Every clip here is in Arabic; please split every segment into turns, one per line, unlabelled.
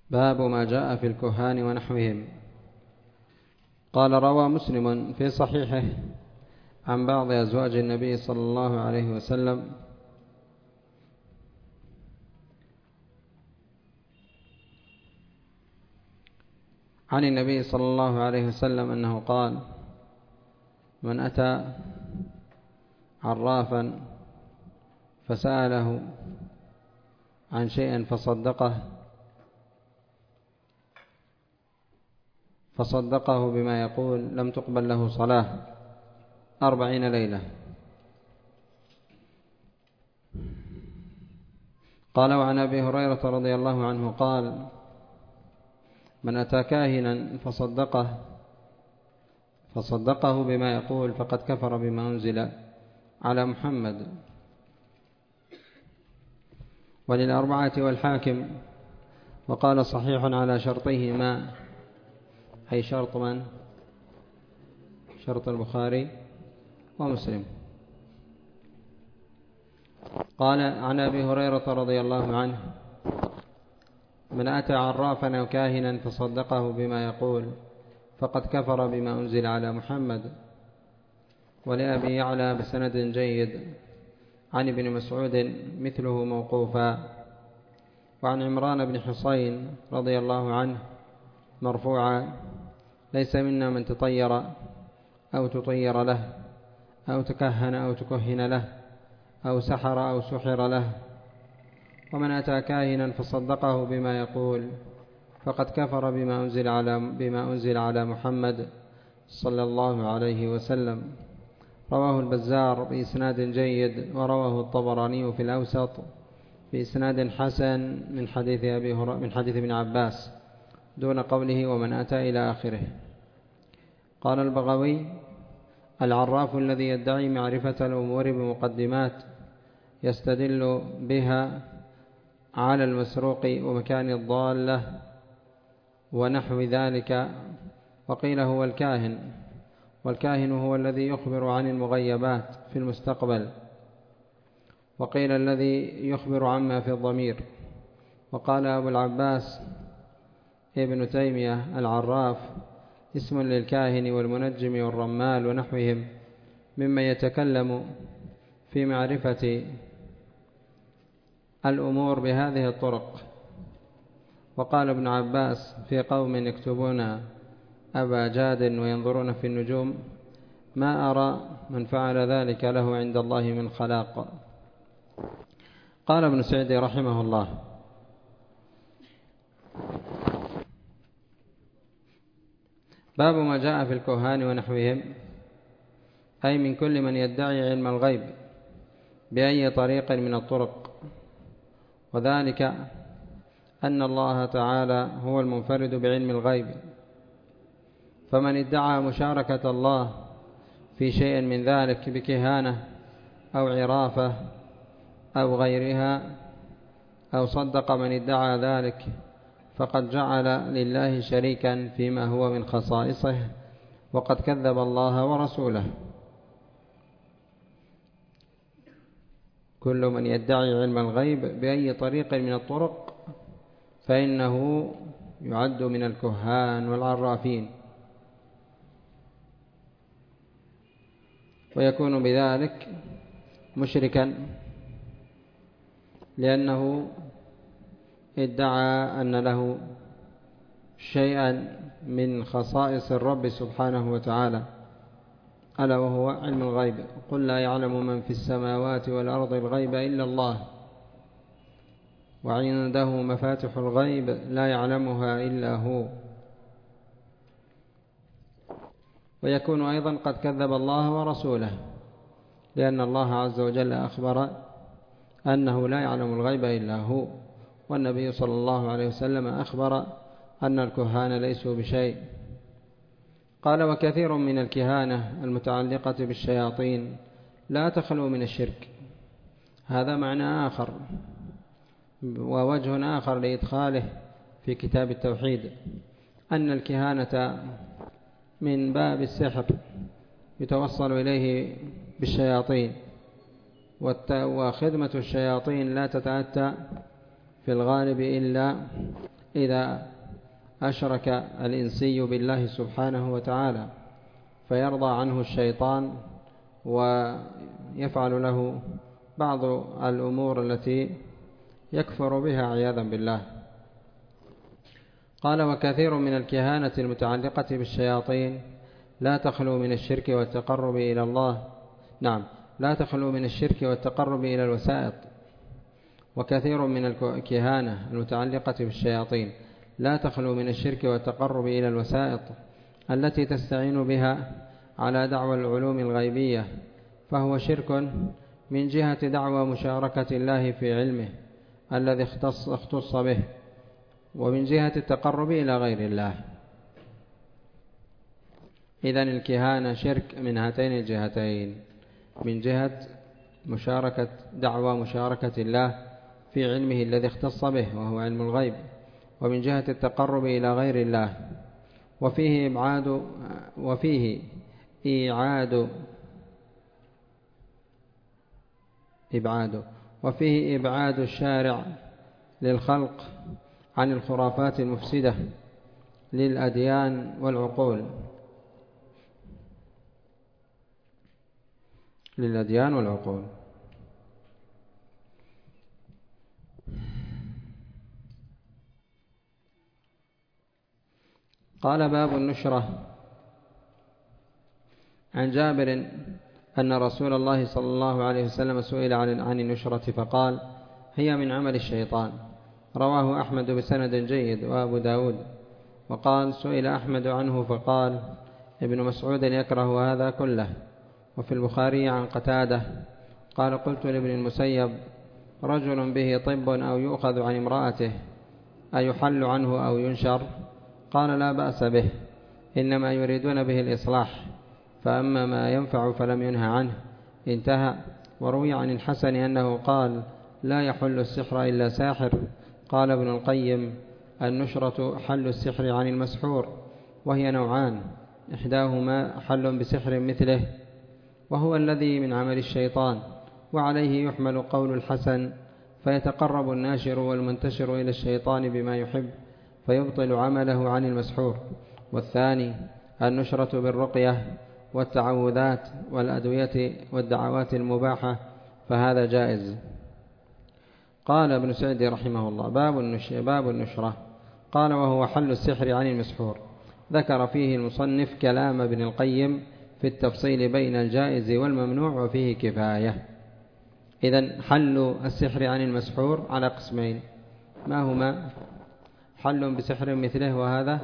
باب ما جاء في الكهان ونحوهم. قال: روى مسلم في صحيحه عن بعض أزواج النبي صلى الله عليه وسلم عن النبي صلى الله عليه وسلم أنه قال: من أتى عرافا فسأله عن شيء فصدقه بما يقول لم تقبل له صلاة 40 ليلة. قال: وعن أبي هريرة رضي الله عنه قال: من أتى كاهنا فصدقه بما يقول فقد كفر بما أنزل على محمد. وللأربعة والحاكم. وقال: صحيح على شرطيهما، أي شرط من؟ شرط البخاري ومسلم. قال: عن أبي هريرة رضي الله عنه: من أتى عرافا أو كاهنا فصدقه بما يقول فقد كفر بما أنزل على محمد. ولأبي يعلى بسند جيد عن ابن مسعود مثله موقوفا. وعن عمران بن حصين رضي الله عنه مرفوعا: ليس منا من تطير أو تطير له أو تكهن أو تكهن له أو سحر أو سحر له. ومن أتى كاهنا فصدقه بما يقول فقد كفر بما أنزل على محمد صلى الله عليه وسلم. رواه البزار بإسناد جيد، ورواه الطبراني في الأوسط بإسناد حسن من حديث ابن عباس دون قوله ومن أتى إلى آخره. قال البغوي: العراف الذي يدعي معرفة الأمور بمقدمات يستدل بها على المسروق ومكان الضالة ونحو ذلك. وقيل هو الكاهن، والكاهن هو الذي يخبر عن المغيبات في المستقبل. وقيل الذي يخبر عما في الضمير. وقال أبو العباس ابن تيمية: العراف اسم للكاهن والمنجم والرمال ونحوهم ممن يتكلم في معرفة الأمور بهذه الطرق. وقال ابن عباس في قوم يكتبون أبا جاد وينظرون في النجوم: ما أرى من فعل ذلك له عند الله من خلاق. قال ابن سعد رحمه الله: باب ما جاء في الكهان ونحوهم، أي من كل من يدعي علم الغيب بأي طريق من الطرق. وذلك أن الله تعالى هو المنفرد بعلم الغيب، فمن ادعى مشاركة الله في شيء من ذلك بكهانة أو عرافة أو غيرها أو صدق من ادعى ذلك فقد جعل لله شريكا فيما هو من خصائصه، وقد كذب الله ورسوله. كل من يدعي علم الغيب بأي طريق من الطرق فإنه يعد من الكهان والعرافين، ويكون بذلك مشركا، لأنه ادعى أن له شيئا من خصائص الرب سبحانه وتعالى، ألا وهو علم الغيب. قل لا يعلم من في السماوات والأرض الغيب إلا الله، وعنده مفاتح الغيب لا يعلمها إلا هو. ويكون أيضا قد كذب الله ورسوله، لأن الله عز وجل أخبر أنه لا يعلم الغيب إلا هو، والنبي صلى الله عليه وسلم أخبر أن الكهان ليسوا بشيء. قال: وكثير من الكهانة المتعلقة بالشياطين لا تخلو من الشرك. هذا معنى آخر ووجه آخر لإدخاله في كتاب التوحيد، أن الكهانة من باب السحر يتوصل إليه بالشياطين، وخدمة الشياطين لا تتأتى في الغالب إلا إذا أشرك الإنسي بالله سبحانه وتعالى فيرضى عنه الشيطان ويفعل له بعض الأمور التي يكفر بها عياذا بالله. قال: وكثير من الكهانة المتعلقة بالشياطين لا تخلو من الشرك والتقرب إلى الله. لا تخلو من الشرك والتقرب إلى الوسائط. وكثير من الكهانة المتعلقة بالشياطين لا تخلو من الشرك والتقرب إلى الوسائط التي تستعين بها على دعوى العلوم الغيبية، فهو شرك من جهة دعوى مشاركة الله في علمه الذي اختص به، ومن جهة التقرب إلى غير الله. إذن الكهانة شرك من هاتين الجهتين: من جهة دعوى مشاركة الله في علمه الذي اختص به وهو علم الغيب، ومن جهة التقرب إلى غير الله. وفيه إبعاد الشارع للخلق عن الخرافات المفسدة للأديان والعقول. قال: باب النشرة. عن جابر أن رسول الله صلى الله عليه وسلم سئل عن النشرة فقال: هي من عمل الشيطان. رواه أحمد بسند جيد وأبو داود. وقال: سئل أحمد عنه فقال: ابن مسعود يكره هذا كله. وفي البخاري عن قتادة قال: قلت لابن المسيب: رجل به طب أو يؤخذ عن امرأته أيحل عنه أو ينشر؟ قال: لا بأس به، إنما يريدون به الإصلاح، فأما ما ينفع فلم ينهى عنه. انتهى. وروي عن الحسن أنه قال: لا يحل السحر إلا ساحر. قال ابن القيم: النشرة حل السحر عن المسحور، وهي نوعان: إحداهما حل بسحر مثله وهو الذي من عمل الشيطان، وعليه يحمل قول الحسن: فيتقرب الناشر والمنتشر إلى الشيطان بما يحب فيبطل عمله عن المسحور. والثاني النشرة بالرقية والتعوذات والأدوية والدعوات المباحة، فهذا جائز. قال ابن سعد رحمه الله: باب النشرة. قال: وهو حل السحر عن المسحور. ذكر فيه المصنف كلام ابن القيم في التفصيل بين الجائز والممنوع، وفيه كفاية. إذن حل السحر عن المسحور على قسمين: ما هما؟ حل بسحر مثله وهذا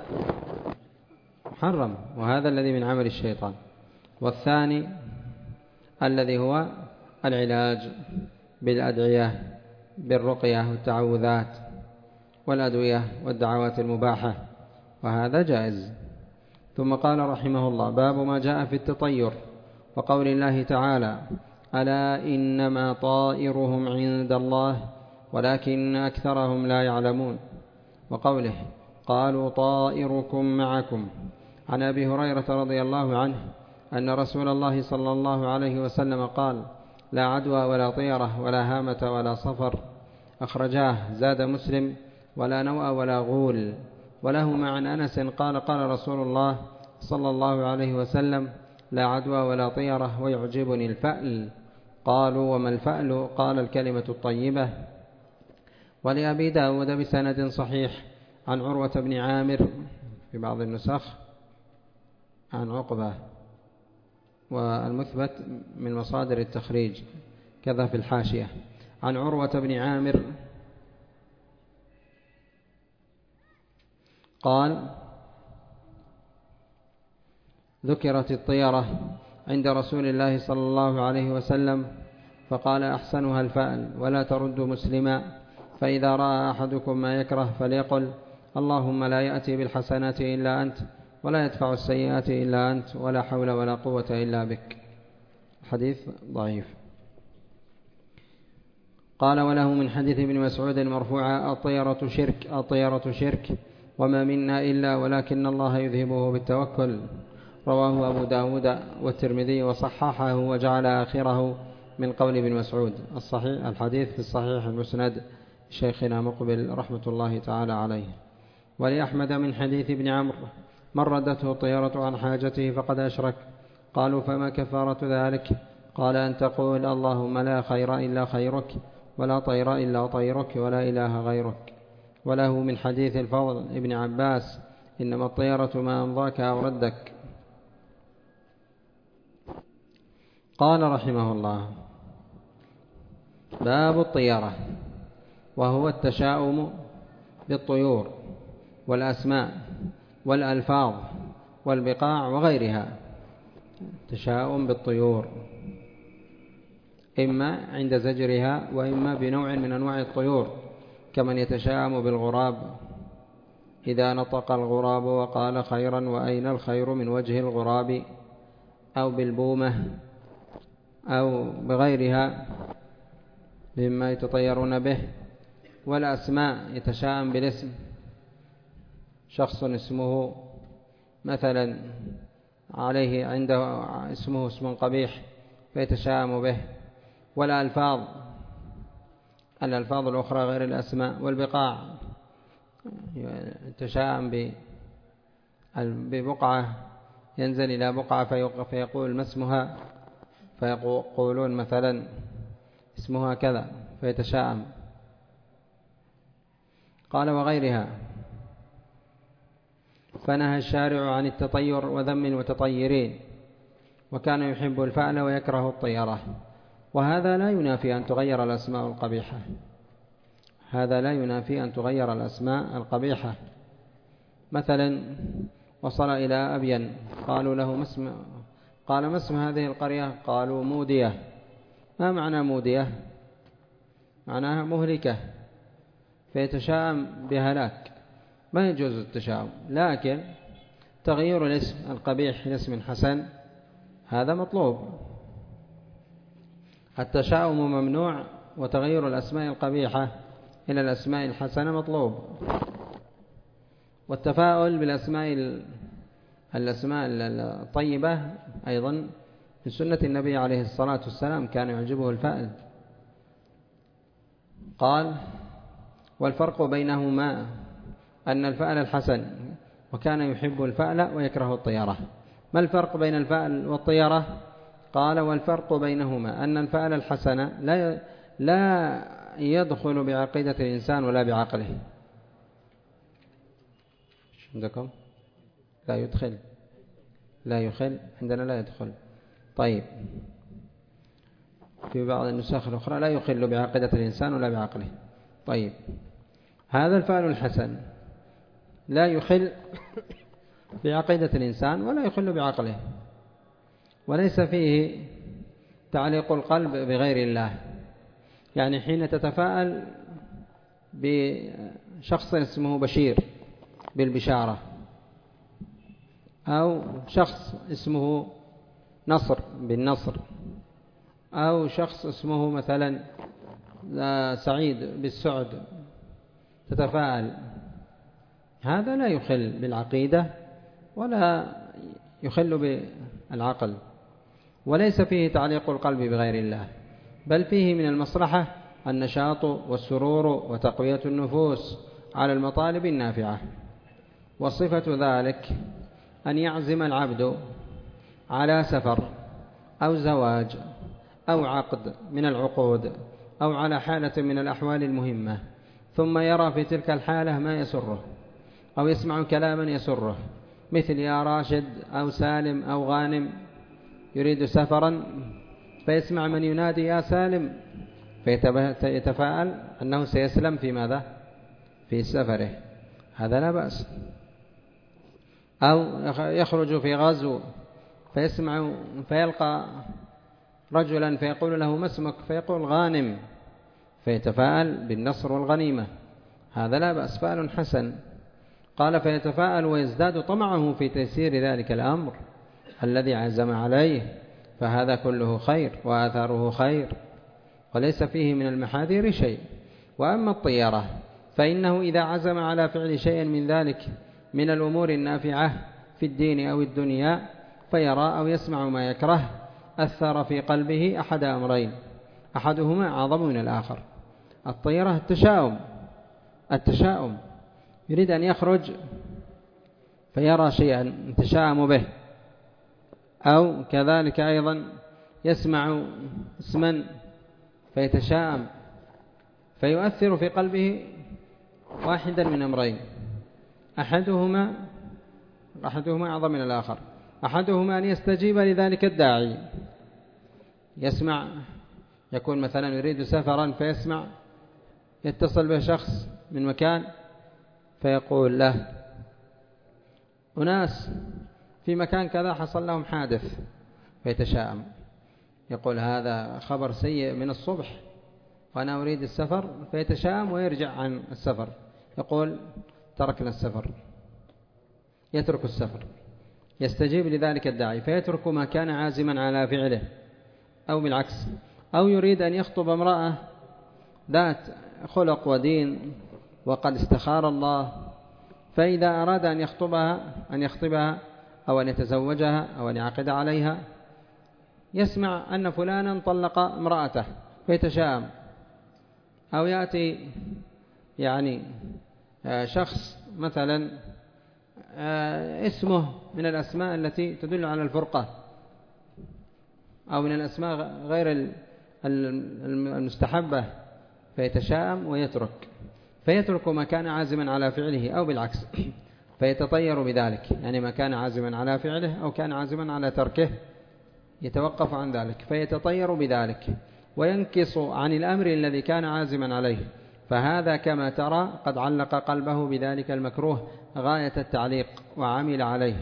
محرم، وهذا الذي من عمل الشيطان. والثاني الذي هو العلاج بالأدعية بالرقية والتعوذات والأدوية والدعوات المباحة، وهذا جائز. ثم قال رحمه الله: باب ما جاء في التطير، وقول الله تعالى: ألا إنما طائرهم عند الله ولكن أكثرهم لا يعلمون. وقوله: قالوا طائركم معكم. عن أبي هريرة رضي الله عنه أن رسول الله صلى الله عليه وسلم قال: لا عدوى ولا طيرة ولا هامة ولا صفر. أخرجاه. زاد مسلم: ولا نوء ولا غول. ولهما عن أنس قال: قال رسول الله صلى الله عليه وسلم: لا عدوى ولا طيرة ويعجبني الفأل. قالوا: وما الفأل؟ قال: الكلمة الطيبة. ولأبي داود بسند صحيح عن عروة بن عامر، في بعض النسخ عن عقبة، والمثبت من مصادر التخريج كذا في الحاشية، عن عروة بن عامر قال: ذكرت الطيرة عند رسول الله صلى الله عليه وسلم فقال: أحسنها الفأل، ولا ترد مسلما، فإذا رأى أحدكم ما يكره فليقل: اللهم لا يأتي بالحسنات إلا أنت، ولا يدفع السيئات إلا أنت، ولا حول ولا قوة إلا بك. حديث ضعيف. قال: وله من حديث ابن مسعود مرفوعا: الطيرة شرك وما منا إلا ولكن الله يذهبه بالتوكل. رواه أبو داود والترمذي وصححه وجعل آخره من قول ابن مسعود. الحديث في الصحيح المسند شيخنا مقبل رحمة الله تعالى عليه. ولأحمد من حديث ابن عمرو من ردته الطيرة عن حاجته فقد أشرك. قالوا فما كفارة ذلك؟ قال أن تقول اللهم لا خير إلا خيرك ولا طير إلا طيرك ولا إله غيرك. وله من حديث الفضل ابن عباس إنما الطيرة ما أمضاك أو ردك. قال رحمه الله باب الطيرة، وهو التشاؤم بالطيور والأسماء والألفاظ والبقاع وغيرها. تشاؤم بالطيور إما عند زجرها وإما بنوع من أنواع الطيور، كمن يتشاءم بالغراب إذا نطق الغراب وقال خيرا وأين الخير من وجه الغراب، أو بالبومة أو بغيرها مما يتطيرون به. والأسماء يتشاءم بالاسم، شخص اسمه مثلا عليه عنده اسمه اسم قبيح فيتشاءم به. والألفاظ الأخرى غير الأسماء. والبقاع يتشاءم ببقعة، ينزل إلى بقعة فيقول ما اسمها، فيقولون مثلا اسمها كذا فيتشاءم. قال وغيرها. فنهى الشارع عن التطير وذم المتطيرين، وكان يحب الفأل ويكره الطيرة. وهذا لا ينافي أن تغير الأسماء القبيحة، هذا لا ينافي أن تغير الأسماء القبيحة. مثلا وصل إلى أبين قالوا له ما اسم، قال ما اسم هذه القرية؟ قالوا مودية. ما معنى مودية؟ معناها مهلكة، فيتشاءم بهلاك. ما يجوز التشاؤم، لكن تغيير الاسم القبيح لاسم حسن هذا مطلوب. التشاؤم ممنوع، وتغيير الأسماء القبيحة إلى الأسماء الحسنة مطلوب. والتفاؤل بالأسماء الطيبة أيضا من سنة النبي عليه الصلاة والسلام، كان يعجبه الفأل. قال والفرق بينهما أن الفأل الحسن، وكان يحب الفأل ويكره الطيرة. ما الفرق بين الفأل والطيرة؟ قال والفرق بينهما أن الفأل الحسن لا يدخل بعقيدة الإنسان ولا بعقله. عندكم لا يدخل، لا يخل، عندنا لا يدخل. طيب في بعض النسخ الأخرى لا يخل بعقيدة الإنسان ولا بعقله. طيب هذا الفأل الحسن لا يخل بعقيدة الإنسان ولا يخل بعقله، وليس فيه تعليق القلب بغير الله. يعني حين تتفاءل بشخص اسمه بشير بالبشارة، أو شخص اسمه نصر بالنصر، أو شخص اسمه مثلا سعيد بالسعد، تتفاءل، هذا لا يخل بالعقيدة ولا يخل بالعقل، وليس فيه تعليق القلب بغير الله، بل فيه من المصلحة النشاط والسرور وتقوية النفوس على المطالب النافعة. وصفة ذلك أن يعزم العبد على سفر أو زواج أو عقد من العقود أو على حالة من الأحوال المهمة، ثم يرى في تلك الحالة ما يسره، أو يسمع كلاما يسره، مثل يا راشد أو سالم أو غانم، يريد سفرا فيسمع من ينادي يا سالم فيتفاءل أنه سيسلم في ماذا؟ في سفره، هذا لا بأس. أو يخرج في غزو فيسمع فيلقى رجلا فيقول له ما اسمك؟ فيقول غانم، فيتفاءل بالنصر والغنيمة، هذا لا بأس، فأل حسن. قال فيتفاءل ويزداد طمعه في تيسير ذلك الأمر الذي عزم عليه، فهذا كله خير وآثاره خير، وليس فيه من المحاذير شيء. وأما الطيرة فإنه إذا عزم على فعل شيء من ذلك من الأمور النافعة في الدين أو الدنيا، فيرى أو يسمع ما يكره، أثر في قلبه أحد أمرين، أحدهما أعظم من الآخر. الطيرة التشاؤم يريد أن يخرج فيرى شيئا يتشاءم به، أو كذلك أيضا يسمع اسما فيتشاءم، فيؤثر في قلبه واحدا من أمرين، أحدهما أعظم من الآخر. أحدهما أن يستجيب لذلك الداعي، يسمع، يكون مثلا يريد سفرا فيسمع يتصل به شخص من مكان فيقول له أناس في مكان كذا حصل لهم حادث، فيتشاءم، يقول هذا خبر سيء من الصبح وأنا أريد السفر، فيتشاءم ويرجع عن السفر، يقول تركنا السفر، يترك السفر، يستجيب لذلك الداعي فيترك ما كان عازما على فعله، أو بالعكس، أو يريد أن يخطب امرأة ذات خلق ودين وقد استخار الله، فإذا أراد أن يخطبها أو أن يتزوجها أو أن يعقد عليها، يسمع أن فلانا طلق امرأته فيتشاءم، أو يأتي يعني شخص مثلا اسمه من الأسماء التي تدل على الفرقة، أو من الأسماء غير المستحبة، فيتشاءم فيترك ما كان عازما على فعله، أو بالعكس فيتطير بذلك، يعني ما كان عازما على فعله أو كان عازما على تركه يتوقف عن ذلك فيتطير بذلك وينكص عن الأمر الذي كان عازما عليه. فهذا كما ترى قد علق قلبه بذلك المكروه غاية التعليق وعمل عليه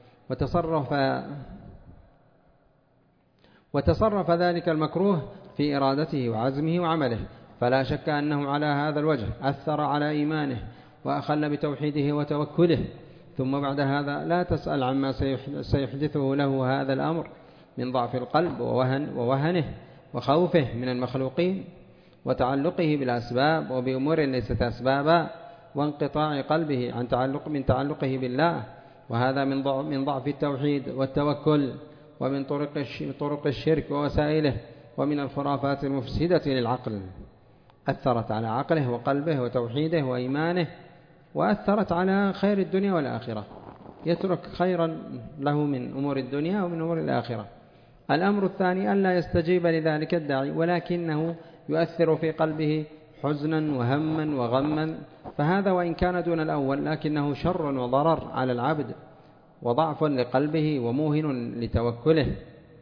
وتصرف ذلك المكروه في إرادته وعزمه وعمله، فلا شك أنه على هذا الوجه أثر على إيمانه وأخل بتوحيده وتوكله. ثم بعد هذا لا تسأل عما سيحدثه له هذا الأمر من ضعف القلب ووهنه وخوفه من المخلوقين وتعلقه بالأسباب وبأمور ليست أسبابا، وانقطاع قلبه من تعلقه بالله، وهذا من ضعف التوحيد والتوكل، ومن طرق الشرك ووسائله، ومن الخرافات المفسدة للعقل، أثرت على عقله وقلبه وتوحيده وإيمانه، وأثرت على خير الدنيا والآخرة، يترك خيرا له من أمور الدنيا ومن أمور الآخرة. الأمر الثاني ألا يستجيب لذلك الداعي، ولكنه يؤثر في قلبه حزنا وهما وغما، فهذا وإن كان دون الأول لكنه شر وضرر على العبد وضعف لقلبه وموهن لتوكله.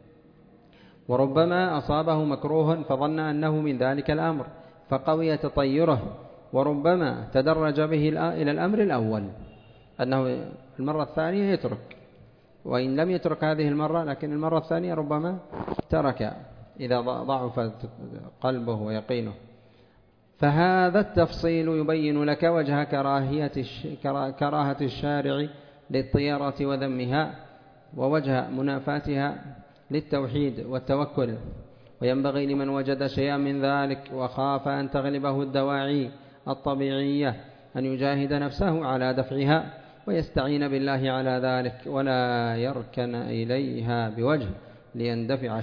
وربما أصابه مكروه فظن أنه من ذلك الأمر فقوي تطيره، وربما تدرج به إلى الأمر الأول أنه المرة الثانية يترك، وإن لم يترك هذه المرة لكن المرة الثانية ربما ترك إذا ضعف قلبه ويقينه. فهذا التفصيل يبين لك وجه كراهة الشارع للطيرة وذمها، ووجه منافاتها للتوحيد والتوكل. وينبغي لمن وجد شيئا من ذلك وخاف أن تغلبه الدواعي الطبيعية أن يجاهد نفسه على دفعها ويستعين بالله على ذلك، ولا يركن إليها بوجه ليندفع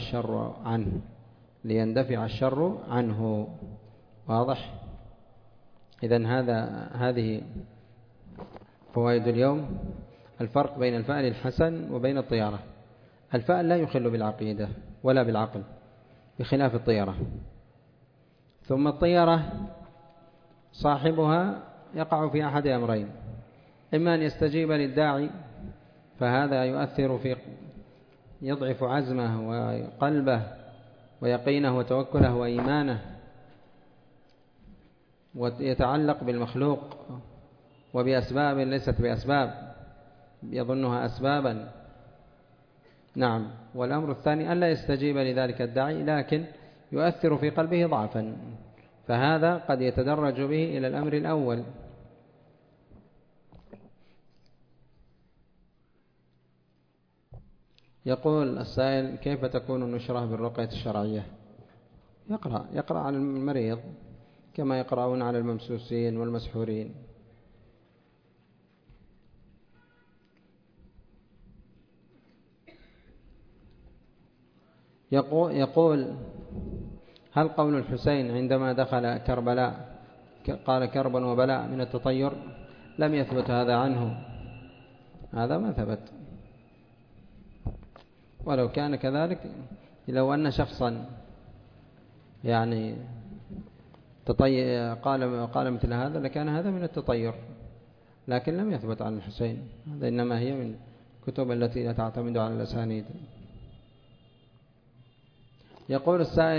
الشر عنه. واضح؟ إذن هذه فوائد اليوم. الفرق بين الفأل الحسن وبين الطيرة. الفأل لا يخل بالعقيدة ولا بالعقل بخلاف الطيرة. ثم الطيرة صاحبها يقع في أحد أمرين: إما أن يستجيب للداعي فهذا يضعف عزمه وقلبه ويقينه وتوكله وإيمانه، ويتعلق بالمخلوق وبأسباب ليست بأسباب يظنها أسبابا. نعم. والأمر الثاني ألا يستجيب لذلك الداعي لكن يؤثر في قلبه ضعفا، فهذا قد يتدرج به إلى الأمر الأول. يقول السائل: كيف تكون النشرة بالرقية الشرعية؟ يقرأ على المريض كما يقرأون على الممسوسين والمسحورين. يقول: هل قول الحسين عندما دخل كربلاء قال كربا وبلاء من التطير؟ لم يثبت هذا عنه، هذا ما ثبت. ولو كان كذلك، لو أن شخصا يعني قال مثل هذا لكان هذا من التطير، لكن لم يثبت عن الحسين، هذا إنما هي من الكتب التي لا تعتمد على الأسانيد. يقول السائل: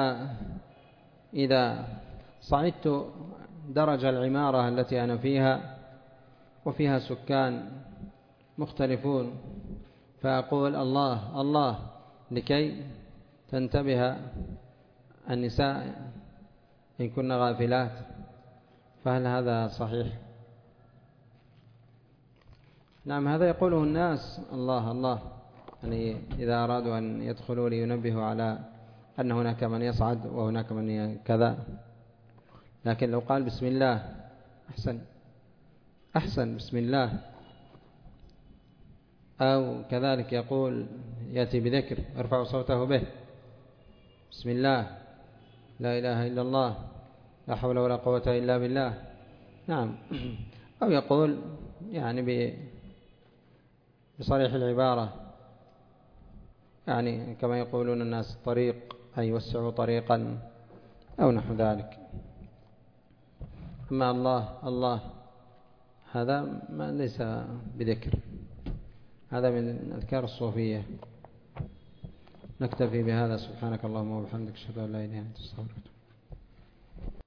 إذا صعدت درج العمارة التي أنا فيها وفيها سكان مختلفون، فأقول الله الله لكي تنتبه النساء إن كن غافلات، فهل هذا صحيح؟ نعم، هذا يقوله الناس الله الله، يعني إذا أرادوا أن يدخلوا لينبهوا على أن هناك من يصعد وهناك من كذا. لكن لو قال بسم الله أحسن بسم الله، أو كذلك يقول يأتي بذكر يرفع صوته به بسم الله لا إله إلا الله لا حول ولا قوة إلا بالله، نعم، أو يقول يعني بصريح العبارة، يعني كما يقولون الناس طريق أي يوسعوا طريقا أو نحو ذلك. أما الله الله هذا ما ليس بذكر، هذا من أذكار الصوفية. نكتفي بهذا. سبحانك اللهم وبحمدك، أشهد أن لا إله إلا أنت، أستغفرك.